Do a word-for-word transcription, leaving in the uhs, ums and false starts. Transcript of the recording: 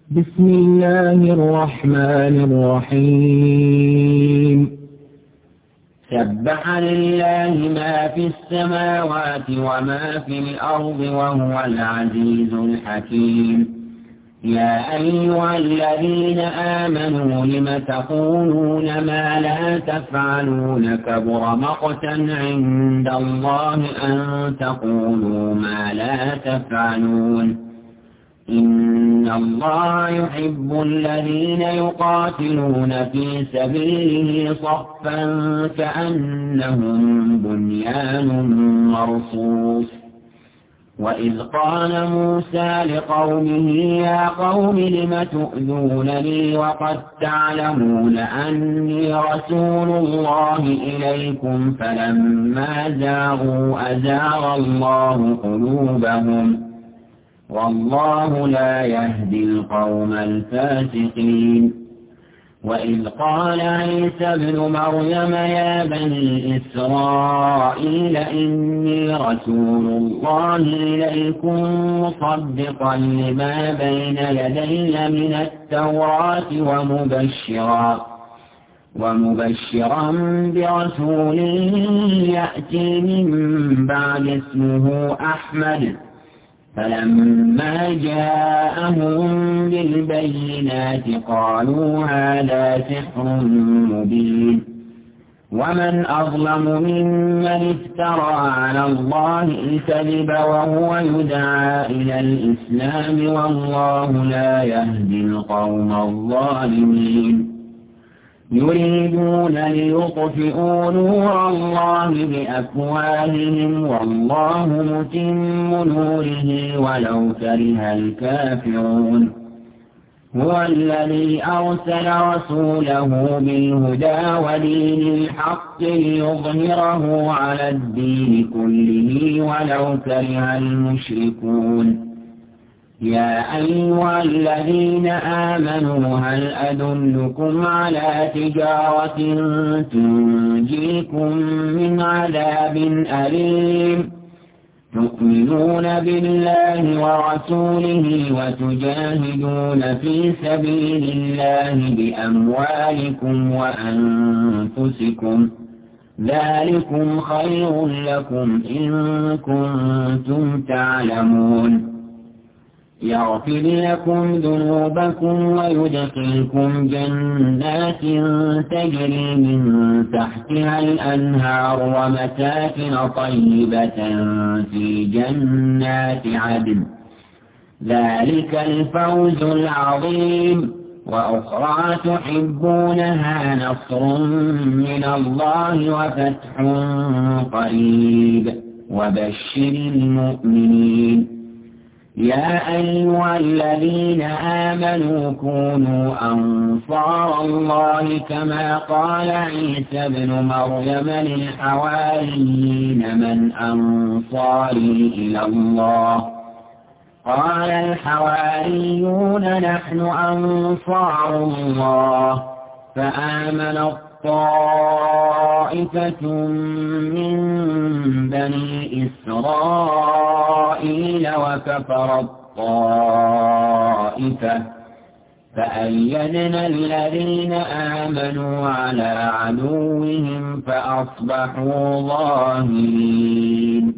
بسم الله الرحمن الرحيم سبح لله ما في السماوات وما في الأرض وهو العزيز الحكيم. يا أيها الذين آمنوا لم تقولون ما لا تفعلون كبر مقتا عند الله أن تقولوا ما لا تفعلون. إن الله يحب الذين يقاتلون في سبيله صفا كأنهم بنيان مرصوص. وإذ قال موسى لقومه يا قوم لم تؤذونني وقد تعلمون أني رسول الله إليكم فلما زاغوا أزاغ الله قلوبهم والله لا يهدي القوم الفاسقين. وإذ قال عيسى ابن مريم يا بني إسرائيل إني رسول الله إليكم مصدقا لما بين يدي من التوراة ومبشرا ومبشرا برسول يأتي من بعد اسمه أحمد. فلما جاءهم بالبينات قالوا هذا سحر مبين. ومن أظلم ممن افترى على الله الكذب وهو يدعى إلى الإسلام والله لا يهدي القوم الظالمين. يريدون ليطفئوا نور الله بأفواههم والله متم نوره ولو كره الكافرون. هو الذي أرسل رسوله بالهدى ودين الحق ليظهره على الدين كله ولو كره المشركون. يا أيها الذين آمنوا هل أدلكم على تجارة تنجيكم من عذاب أليم تؤمنون بالله ورسوله وتجاهدون في سبيل الله بأموالكم وأنفسكم ذلكم خير لكم إن كنتم تعلمون. يغفر لكم ذنوبكم ويدخلكم جنات تجري من تحتها الأنهار ومساكن طيبة في جنات عدن ذلك الفوز العظيم. وأخرى تحبونها نصر من الله وفتح قريب وبشر المؤمنين. يا أيها الذين آمنوا كونوا أنصار الله كما قال عيسى ابن مريم للحواريين من أنصاري إلى الله قال الحواريون نحن أنصار الله. فآمن طائفة من بني إسرائيل وكفر الطائفة فأيدنا الذين آمنوا على عدوهم فأصبحوا ظاهرين.